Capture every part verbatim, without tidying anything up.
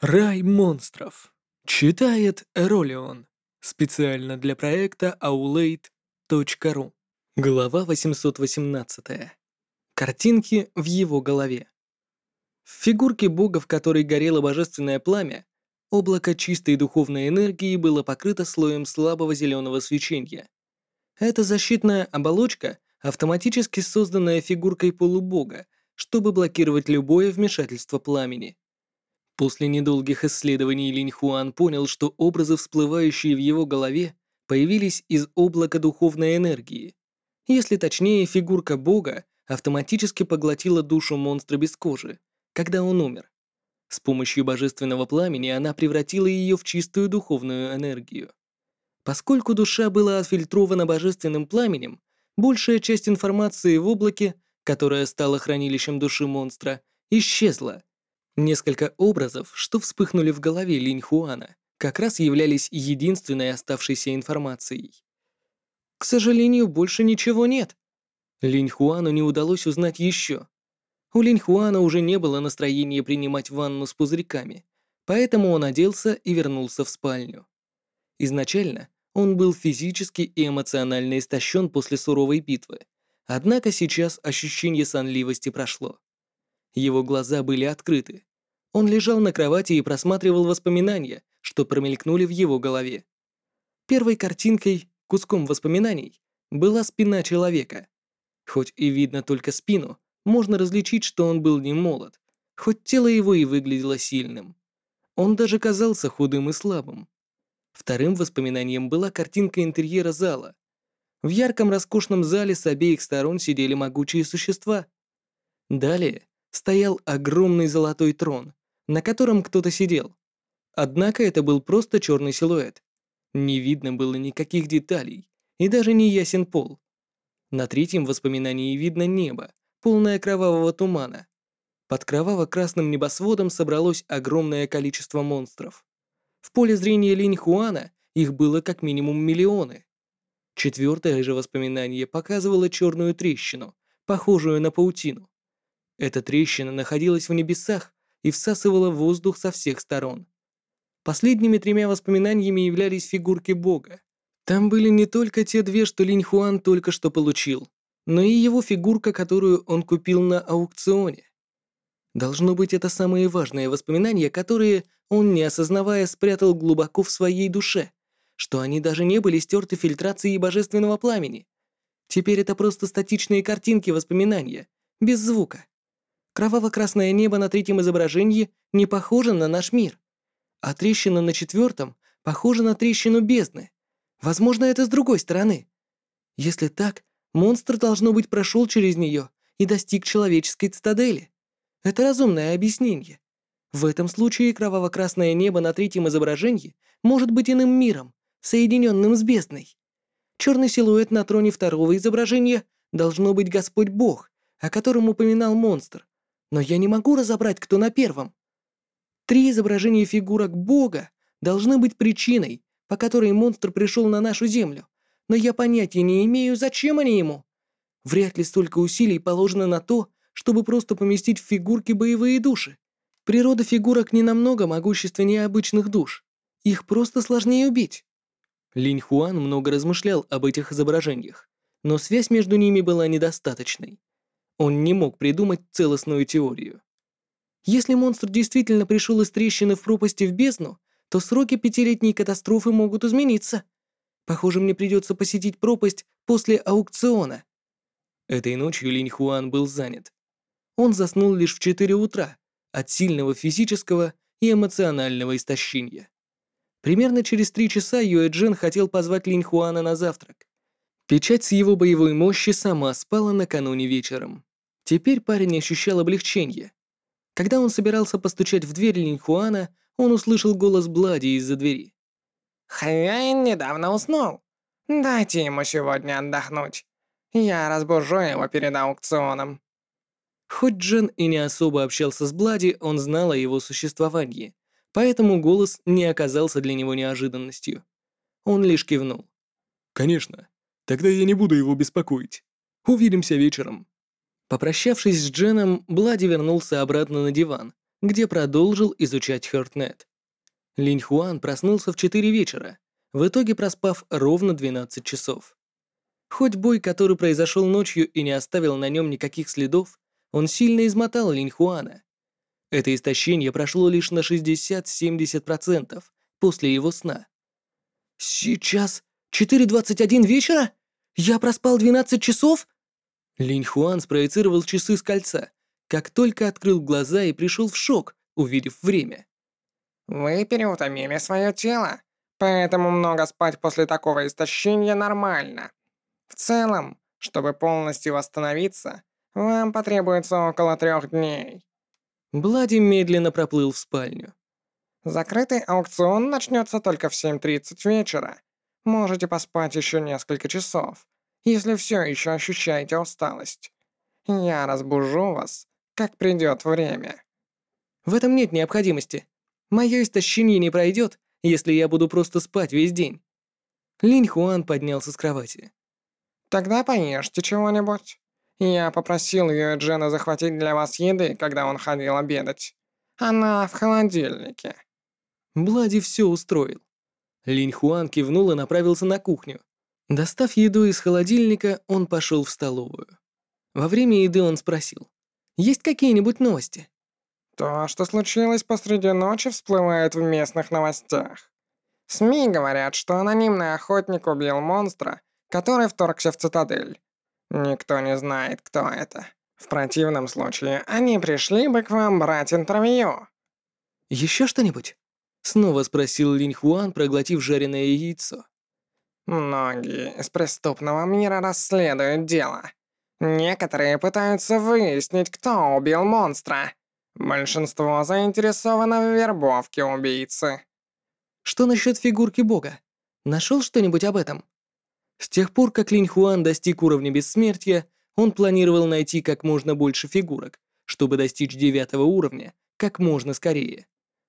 Рай монстров. Читает Эролион. Специально для проекта аулейт точка ру. Глава восемьсот восемнадцать. Картинки в его голове. В фигурке бога, в которой горело божественное пламя, облако чистой духовной энергии было покрыто слоем слабого зеленого свечения. Это защитная оболочка, автоматически созданная фигуркой полубога, чтобы блокировать любое вмешательство пламени. После недолгих исследований Линь Хуан понял, что образы, всплывающие в его голове, появились из облака духовной энергии. Если точнее, фигурка бога автоматически поглотила душу монстра без кожи, когда он умер. С помощью божественного пламени она превратила ее в чистую духовную энергию. Поскольку душа была отфильтрована божественным пламенем, большая часть информации в облаке, которая стала хранилищем души монстра, исчезла. Несколько образов, что вспыхнули в голове Линь Хуана, как раз являлись единственной оставшейся информацией. К сожалению, больше ничего нет. Линь Хуану не удалось узнать еще. У Линь Хуана уже не было настроения принимать ванну с пузырьками, поэтому он оделся и вернулся в спальню. Изначально он был физически и эмоционально истощен после суровой битвы, однако сейчас ощущение сонливости прошло. Его глаза были открыты. Он лежал на кровати и просматривал воспоминания, что промелькнули в его голове. Первой картинкой, куском воспоминаний, была спина человека. Хоть и видно только спину, можно различить, что он был не молод, хоть тело его и выглядело сильным. Он даже казался худым и слабым. Вторым воспоминанием была картинка интерьера зала. В ярком роскошном зале с обеих сторон сидели могучие существа. Далее стоял огромный золотой трон, на котором кто-то сидел. Однако это был просто черный силуэт. Не видно было никаких деталей, и даже не ясен пол. На третьем воспоминании видно небо, полное кровавого тумана. Под кроваво-красным небосводом собралось огромное количество монстров. В поле зрения Линь Хуана их было как минимум миллионы. Четвертое же воспоминание показывало черную трещину, похожую на паутину. Эта трещина находилась в небесах и всасывала воздух со всех сторон. Последними тремя воспоминаниями являлись фигурки бога. Там были не только те две, что Линь Хуан только что получил, но и его фигурка, которую он купил на аукционе. Должно быть, это самые важные воспоминания, которые он, не осознавая, спрятал глубоко в своей душе, что они даже не были стерты фильтрацией божественного пламени. Теперь это просто статичные картинки воспоминания, без звука. Кроваво-красное небо на третьем изображении не похоже на наш мир, а трещина на четвертом похожа на трещину бездны. Возможно, это с другой стороны. Если так, монстр, должно быть, прошел через нее и достиг человеческой цитадели. Это разумное объяснение. В этом случае кроваво-красное небо на третьем изображении может быть иным миром, соединенным с бездной. Черный силуэт на троне второго изображения должно быть Господь Бог, о котором упоминал монстр. Но я не могу разобрать, кто на первом. Три изображения фигурок Бога должны быть причиной, по которой монстр пришел на нашу землю, но я понятия не имею, зачем они ему. Вряд ли столько усилий положено на то, чтобы просто поместить в фигурки боевые души. Природа фигурок не намного могущественнее обычных душ. Их просто сложнее убить. Линь Хуан много размышлял об этих изображениях, но связь между ними была недостаточной. Он не мог придумать целостную теорию. Если монстр действительно пришел из трещины в пропасти в бездну, то сроки пятилетней катастрофы могут измениться. Похоже, мне придется посетить пропасть после аукциона. Этой ночью Линь Хуан был занят. Он заснул лишь в четыре утра от сильного физического и эмоционального истощения. Примерно через три часа Юэ Джен хотел позвать Линь Хуана на завтрак. Печать с его боевой мощи сама спала накануне вечером. Теперь парень ощущал облегчение. Когда он собирался постучать в дверь Линь Хуана, он услышал голос Блади из-за двери. «Хозяин недавно уснул. Дайте ему сегодня отдохнуть. Я разбужу его перед аукционом». Хоть Джен и не особо общался с Блади, он знал о его существовании, поэтому голос не оказался для него неожиданностью. Он лишь кивнул. «Конечно. Тогда я не буду его беспокоить. Увидимся вечером». Попрощавшись с Дженом, Блади вернулся обратно на диван, где продолжил изучать Хёртнет. Линь Хуан проснулся в четыре вечера, в итоге проспав ровно двенадцать часов. Хоть бой, который произошел ночью и не оставил на нем никаких следов, он сильно измотал Линь Хуана. Это истощение прошло лишь на шестьдесят-семьдесят процентов после его сна. «Сейчас четыре двадцать один вечера? Я проспал двенадцать часов?» Линь Хуан спроецировал часы с кольца, как только открыл глаза и пришел в шок, увидев время. Вы переутомили свое тело, поэтому много спать после такого истощения нормально. В целом, чтобы полностью восстановиться, вам потребуется около трех дней. Блади медленно проплыл в спальню. Закрытый аукцион начнется только в семь тридцать вечера. Можете поспать еще несколько часов, если все еще ощущаете усталость. Я разбужу вас, как придет время. В этом нет необходимости. Мое истощение не пройдет, если я буду просто спать весь день. Линь Хуан поднялся с кровати. Тогда поешьте чего-нибудь. Я попросил Юэ Джена захватить для вас еды, когда он ходил обедать. Она в холодильнике. Блади все устроил. Линь Хуан кивнул и направился на кухню. Достав еду из холодильника, он пошел в столовую. Во время еды он спросил: «Есть какие-нибудь новости?» То, что случилось посреди ночи, всплывает в местных новостях. СМИ говорят, что анонимный охотник убил монстра, который вторгся в цитадель. Никто не знает, кто это. В противном случае, они пришли бы к вам брать интервью. «Еще что-нибудь?» Снова спросил Линь Хуан, проглотив жареное яйцо. Многие из преступного мира расследуют дело. Некоторые пытаются выяснить, кто убил монстра. Большинство заинтересовано в вербовке убийцы. Что насчет фигурки бога? Нашел что-нибудь об этом? С тех пор, как Линь Хуан достиг уровня бессмертия, он планировал найти как можно больше фигурок, чтобы достичь девятого уровня как можно скорее.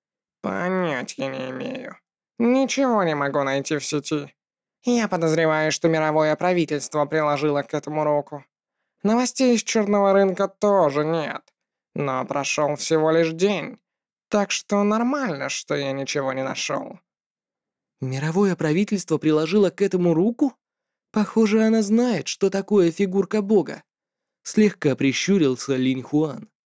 Понятия не имею. Ничего не могу найти в сети. Я подозреваю, что мировое правительство приложило к этому руку. Новостей из черного рынка тоже нет. Но прошел всего лишь день. Так что нормально, что я ничего не нашел. Мировое правительство приложило к этому руку? Похоже, она знает, что такое фигурка бога. Слегка прищурился Линь Хуан.